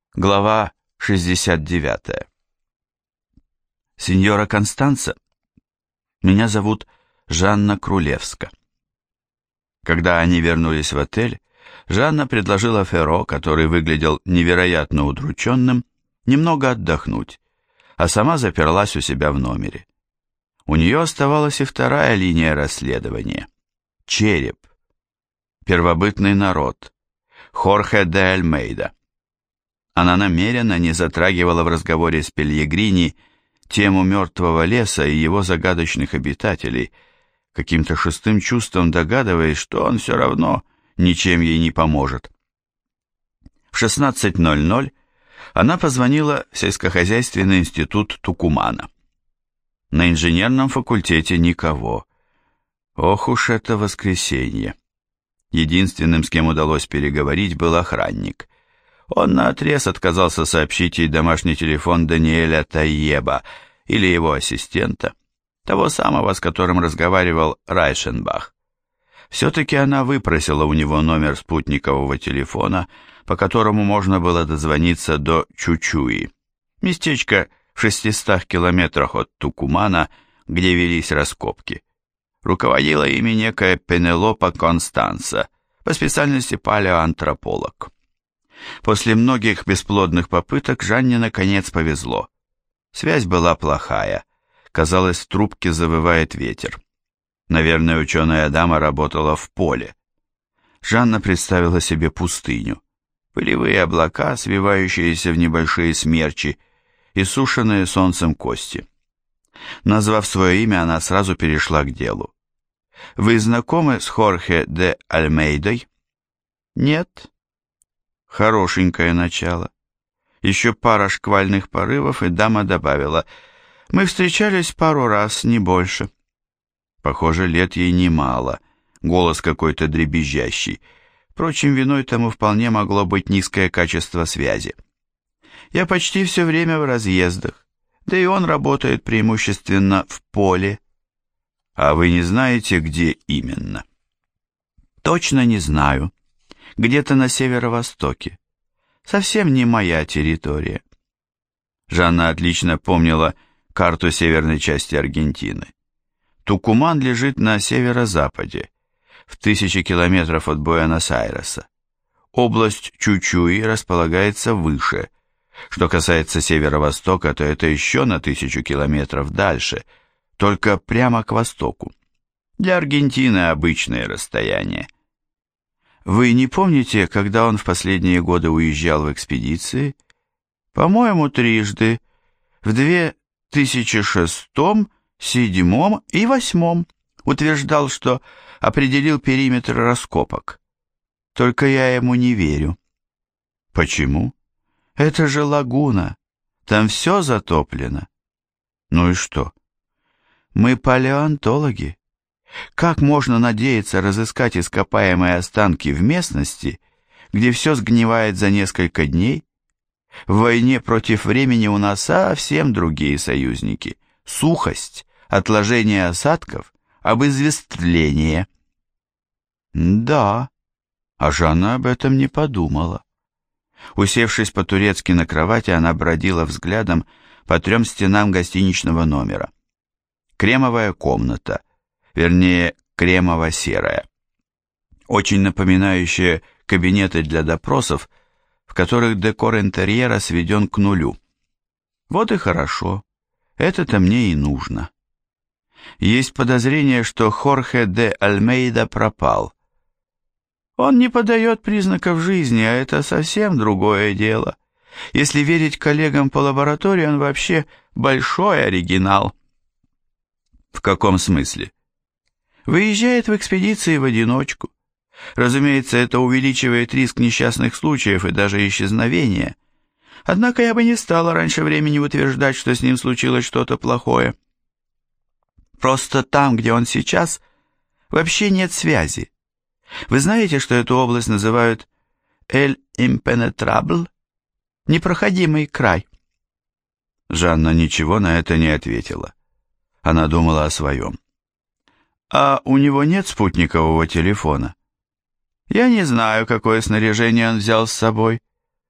Глава 69. Сеньора Констанца, меня зовут Жанна Крулевска. Когда они вернулись в отель, Жанна предложила Ферро, который выглядел невероятно удрученным, немного отдохнуть, а сама заперлась у себя в номере. У нее оставалась и вторая линия расследования. Череп. Первобытный народ. Хорхе де Альмейда. Она намеренно не затрагивала в разговоре с Пельегрини тему мертвого леса и его загадочных обитателей, каким-то шестым чувством догадываясь, что он все равно ничем ей не поможет. В 16:00 она позвонила в сельскохозяйственный институт Тукумана. На инженерном факультете никого. Ох уж это воскресенье. Единственным, с кем удалось переговорить, был охранник. Он наотрез отказался сообщить ей домашний телефон Даниэля Тайеба или его ассистента, того самого, с которым разговаривал Райшенбах. Все-таки она выпросила у него номер спутникового телефона, по которому можно было дозвониться до Чучуи, местечко в 600 километрах от Тукумана, где велись раскопки. Руководила ими некая Пенелопа Констанца, по специальности палеоантрополог. После многих бесплодных попыток Жанне наконец повезло. Связь была плохая. Казалось, в трубке завывает ветер. Наверное, ученая дама работала в поле. Жанна представила себе пустыню. Пылевые облака, свивающиеся в небольшие смерчи, и сушеные солнцем кости. Назвав свое имя, она сразу перешла к делу. «Вы знакомы с Хорхе де Альмейдой?» «Нет». Хорошенькое начало. Еще пара шквальных порывов, и дама добавила: «Мы встречались пару раз, не больше». Похоже, лет ей немало, голос какой-то дребезжащий. Впрочем, виной тому вполне могло быть низкое качество связи. «Я почти все время в разъездах, да и он работает преимущественно в поле». «А вы не знаете, где именно?» «Точно не знаю. Где-то на северо-востоке. Совсем не моя территория». Жанна отлично помнила карту северной части Аргентины. Тукуман лежит на северо-западе, в 1000 километров от Буэнос-Айреса. Область Чучуи располагается выше. Что касается северо-востока, то это еще на 1000 километров дальше, только прямо к востоку. Для Аргентины обычное расстояние. Вы не помните, когда он в последние годы уезжал в экспедиции? По-моему, трижды. В 2006, 2007 и 2008 утверждал, что определил периметр раскопок. Только я ему не верю. Почему? Это же лагуна. Там все затоплено. Ну и что? Мы палеонтологи. Как можно надеяться разыскать ископаемые останки в местности, где все сгнивает за несколько дней? В войне против времени у нас совсем другие союзники. Сухость, отложение осадков, обезвестление. Да, а Жанна об этом не подумала. Усевшись по-турецки на кровати, она бродила взглядом по 3 стенам гостиничного номера. Кремовая комната, вернее, кремово-серая, очень напоминающая кабинеты для допросов, в которых декор интерьера сведен к нулю. Вот и хорошо, это-то мне и нужно. Есть подозрение, что Хорхе де Альмейда пропал. Он не подает признаков жизни, а это совсем другое дело. Если верить коллегам по лаборатории, он вообще большой оригинал. В каком смысле? Выезжает в экспедиции в одиночку. Разумеется, это увеличивает риск несчастных случаев и даже исчезновения. Однако я бы не стала раньше времени утверждать, что с ним случилось что-то плохое. Просто там, где он сейчас, вообще нет связи. Вы знаете, что эту область называют «Эль Импенетрабл» — непроходимый край? Жанна ничего на это не ответила. Она думала о своем. А у него нет спутникового телефона? Я не знаю, какое снаряжение он взял с собой.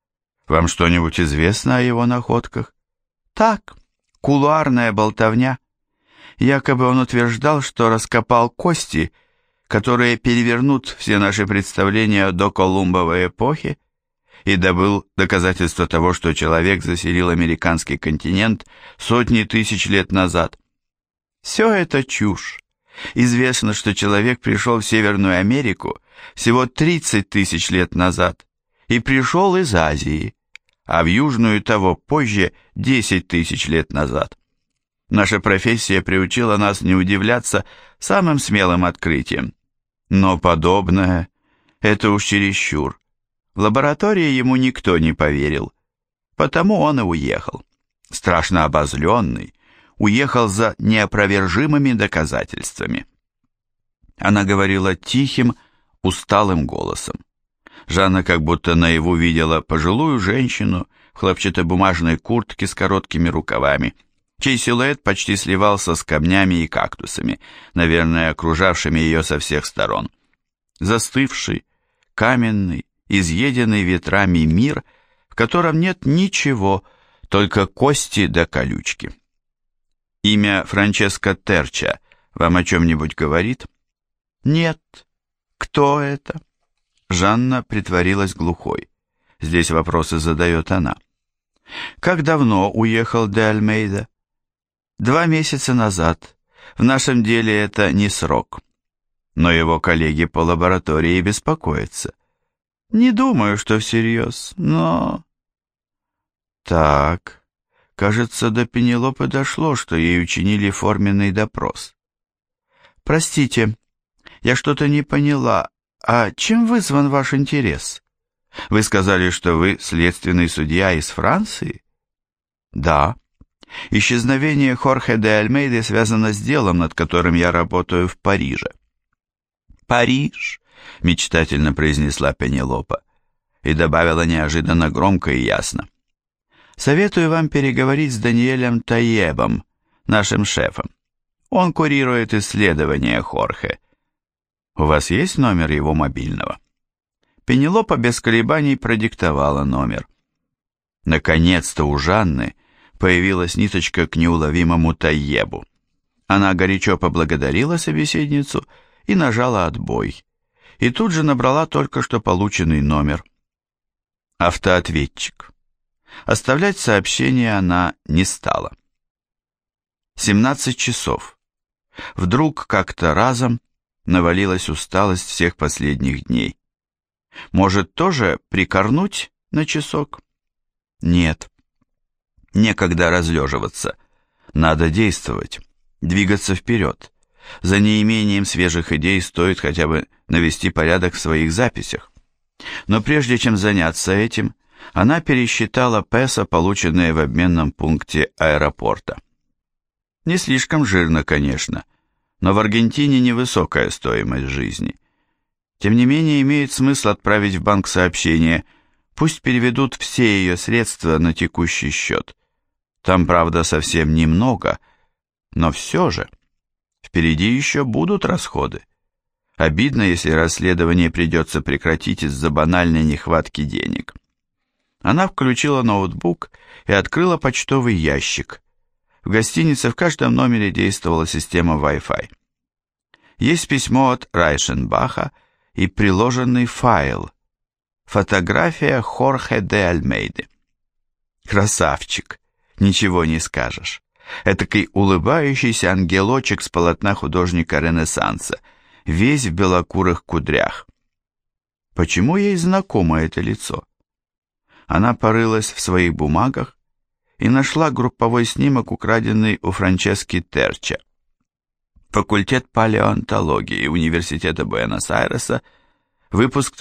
Вам что-нибудь известно о его находках? Так, кулуарная болтовня. Якобы он утверждал, что раскопал кости, которые перевернут все наши представления о доколумбовой эпохе, и добыл доказательства того, что человек заселил американский континент сотни тысяч лет назад. Все это чушь. Известно, что человек пришел в Северную Америку всего 30 тысяч лет назад и пришел из Азии, а в Южную того позже 10 тысяч лет назад. Наша профессия приучила нас не удивляться самым смелым открытиям. Но подобное – это уж чересчур. В лаборатории ему никто не поверил, потому он и уехал. Страшно обозленный, уехал за неопровержимыми доказательствами. Она говорила тихим, усталым голосом. Жанна как будто наяву видела пожилую женщину в хлопчатобумажной куртке с короткими рукавами, чей силуэт почти сливался с камнями и кактусами, наверное, окружавшими ее со всех сторон. Застывший, каменный, изъеденный ветрами мир, в котором нет ничего, только кости да колючки. Имя Франческо Терча вам о чем-нибудь говорит? Нет. Кто это? Жанна притворилась глухой. Здесь вопросы задает она. Как давно уехал де Альмейда? 2 месяца назад. В нашем деле это не срок. Но его коллеги по лаборатории беспокоятся. Не думаю, что всерьез, но... Так, кажется, до Пенелопы дошло, что ей учинили форменный допрос. Простите, я что-то не поняла. А чем вызван ваш интерес? Вы сказали, что вы следственный судья из Франции? Да. Исчезновение Хорхе де Альмейды связано с делом, над которым я работаю в Париже. Париж, мечтательно произнесла Пенелопа и добавила неожиданно громко и ясно. Советую вам переговорить с Даниэлем Таебом, нашим шефом. Он курирует исследования Хорхе. У вас есть номер его мобильного? Пенелопа без колебаний продиктовала номер. Наконец-то у Жанны появилась ниточка к неуловимому Таебу. Она горячо поблагодарила собеседницу и нажала отбой. И тут же набрала только что полученный номер. Автоответчик. Оставлять сообщение она не стала. 17 часов. Вдруг как-то разом навалилась усталость всех последних дней. Может, тоже прикорнуть на часок? Нет. Некогда разлеживаться. Надо действовать, двигаться вперед. За неимением свежих идей стоит хотя бы навести порядок в своих записях. Но прежде чем заняться этим, она пересчитала песо, полученные в обменном пункте аэропорта. Не слишком жирно, конечно, но в Аргентине невысокая стоимость жизни. Тем не менее, имеет смысл отправить в банк сообщение, пусть переведут все ее средства на текущий счет. Там, правда, совсем немного, но все же. Впереди еще будут расходы. Обидно, если расследование придется прекратить из-за банальной нехватки денег. Она включила ноутбук и открыла почтовый ящик. В гостинице в каждом номере действовала система Wi-Fi. Есть письмо от Райшенбаха и приложенный файл. Фотография Хорхе де Альмейды. Красавчик, ничего не скажешь. Этакий улыбающийся ангелочек с полотна художника Ренессанса, весь в белокурых кудрях. Почему ей знакомо это лицо? Она порылась в своих бумагах и нашла групповой снимок, украденный у Франчески Терча. Факультет палеонтологии Университета Буэнос-Айреса, выпуск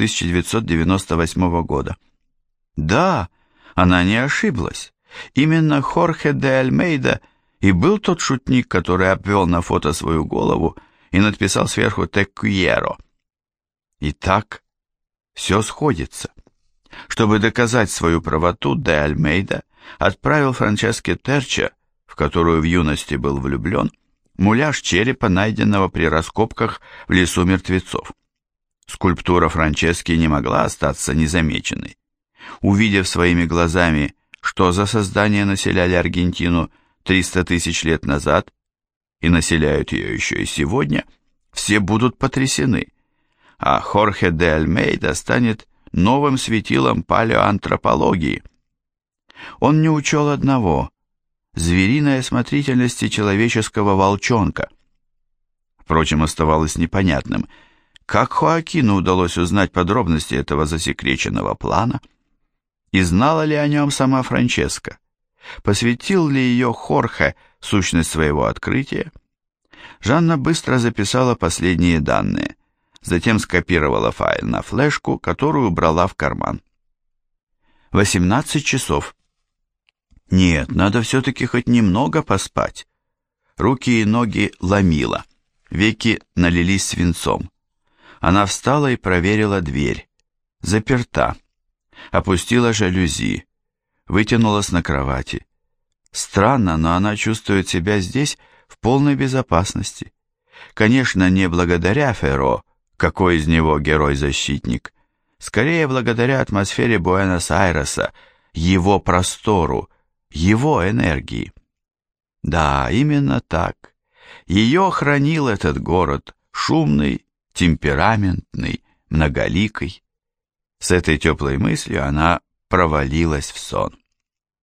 1998 года. Да, она не ошиблась. Именно Хорхе де Альмейда и был тот шутник, который обвел на фото свою голову и написал сверху «Те куеро». Итак, все сходится. Чтобы доказать свою правоту, де Альмейда отправил Франческе Терча, в которую в юности был влюблен, муляж черепа, найденного при раскопках в лесу мертвецов. Скульптура Франчески не могла остаться незамеченной. Увидев своими глазами, что за создания населяли Аргентину 300 тысяч лет назад и населяют ее еще и сегодня, все будут потрясены, а Хорхе де Альмейда станет новым светилом палеоантропологии. Он не учел одного – звериной осмотрительности человеческого волчонка. Впрочем, оставалось непонятным, как Хоакину удалось узнать подробности этого засекреченного плана, и знала ли о нем сама Франческа, посвятил ли ее Хорхе сущность своего открытия. Жанна быстро записала последние данные, затем скопировала файл на флешку, которую убрала в карман. 18 часов. Нет, надо все-таки хоть немного поспать. Руки и ноги ломило, веки налились свинцом. Она встала и проверила дверь. Заперта. Опустила жалюзи. Вытянулась на кровати. Странно, но она чувствует себя здесь в полной безопасности. Конечно, не благодаря Ферро, какой из него герой-защитник. Скорее, благодаря атмосфере Буэнос-Айреса, его простору, его энергии. Да, именно так. Ее хранил этот город, шумный, темпераментный, многоликий. С этой теплой мыслью она провалилась в сон.